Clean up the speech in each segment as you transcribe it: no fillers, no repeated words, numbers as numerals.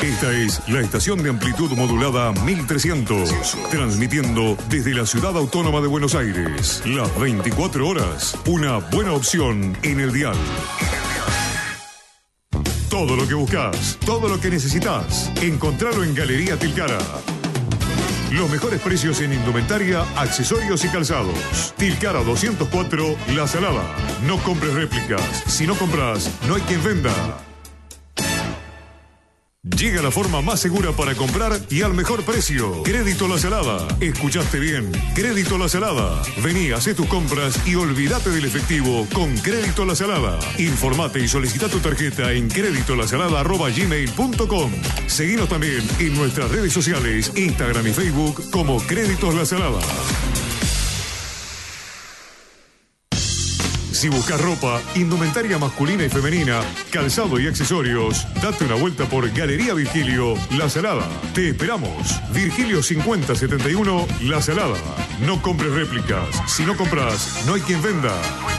Esta es la estación de amplitud modulada 1300, transmitiendo desde la ciudad autónoma de Buenos Aires. Las 24 horas, una buena opción en el dial. Todo lo que buscas, todo lo que necesitas, encontralo en Galería Tilcara. Los mejores precios en indumentaria, accesorios y calzados. Tilcara 204, La Salada. No compres réplicas. Si no compras, no hay quien venda. Llega la forma más segura para comprar y al mejor precio. Crédito La Salada. Escuchaste bien. Crédito La Salada. Vení, hacé tus compras y olvídate del efectivo con Crédito La Salada. Informate y solicita tu tarjeta en creditolasalada@gmail.com. Seguinos también en nuestras redes sociales, Instagram y Facebook como Créditos La Salada. Si buscas ropa, indumentaria masculina y femenina, calzado y accesorios, date una vuelta por Galería Virgilio, La Salada. Te esperamos. Virgilio 5071, La Salada. No compres réplicas. Si no compras, no hay quien venda.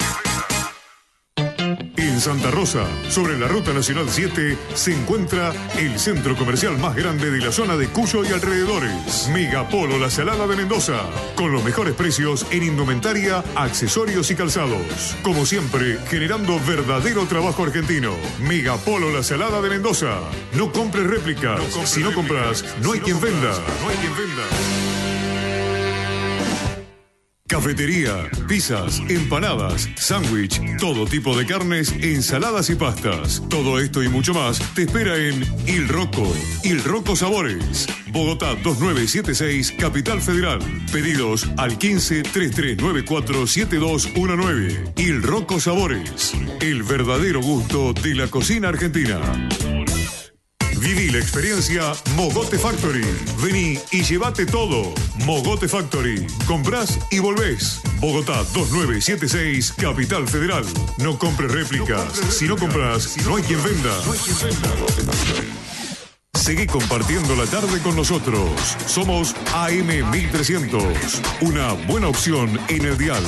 En Santa Rosa, sobre la Ruta Nacional 7, se encuentra el centro comercial más grande de la zona de Cuyo y alrededores. Megapolo La Salada de Mendoza, con los mejores precios en indumentaria, accesorios y calzados. Como siempre, generando verdadero trabajo argentino. Megapolo La Salada de Mendoza. No compres réplicas. Si no compras, no hay quien venda. Cafetería, pizzas, empanadas, sándwich, todo tipo de carnes, ensaladas y pastas. Todo esto y mucho más te espera en Il Rocco. Il Rocco Sabores. Bogotá 2976, Capital Federal. Pedidos al 15-3394-7219. Il Rocco Sabores. El verdadero gusto de la cocina argentina. Viví la experiencia Mogote Factory. Vení y llévate todo. Mogote Factory. Comprás y volvés. Bogotá 2976, Capital Federal. No compres réplicas. Si no compras, no hay quien venda. Seguí compartiendo la tarde con nosotros. Somos AM 1300. Una buena opción en el dial.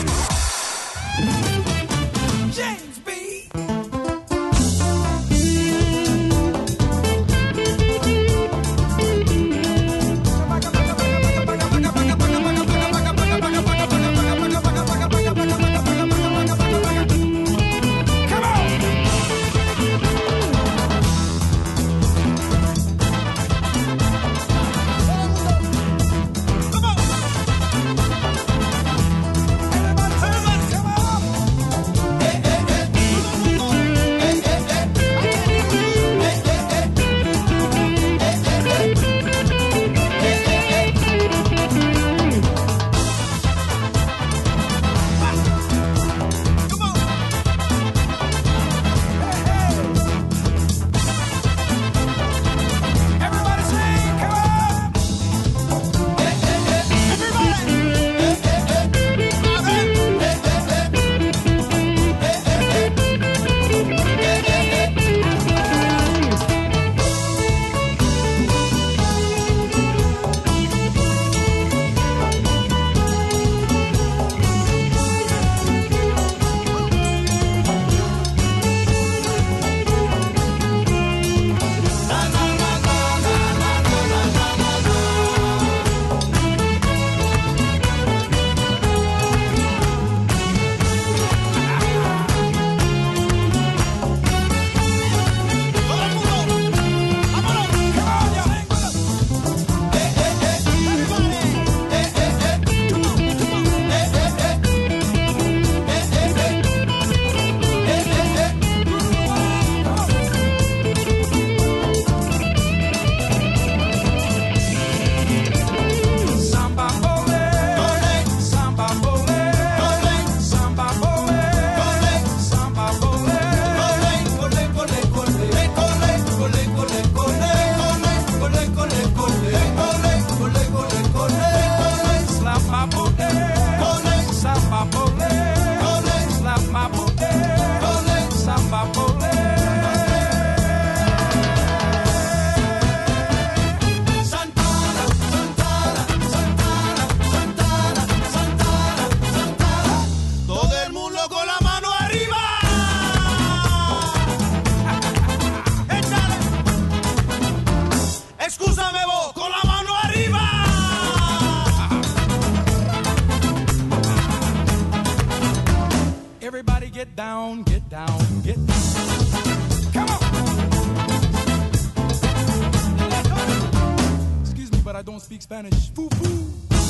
Spanish. Foo foo.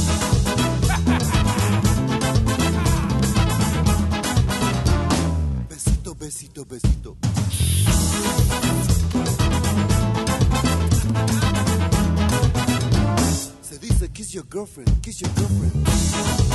Besito, besito, besito. Se dice kiss your girlfriend, kiss your girlfriend.